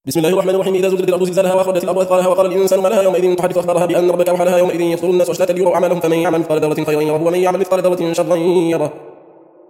بسم الله الرحمن الرحيم. إذا زلزلت الأرض زلزالها وأخرجت الأرض أثقالها وقال الإنسان ما لها يومئذ تحدث أخبارها بأن ربك أوحى لها يومئذ يصدر الناس أشتاتا ليروا أعمالهم فمن يعمل مثقال ذرة خيرا يره ومن يعمل مثقال ذرة شرا يره.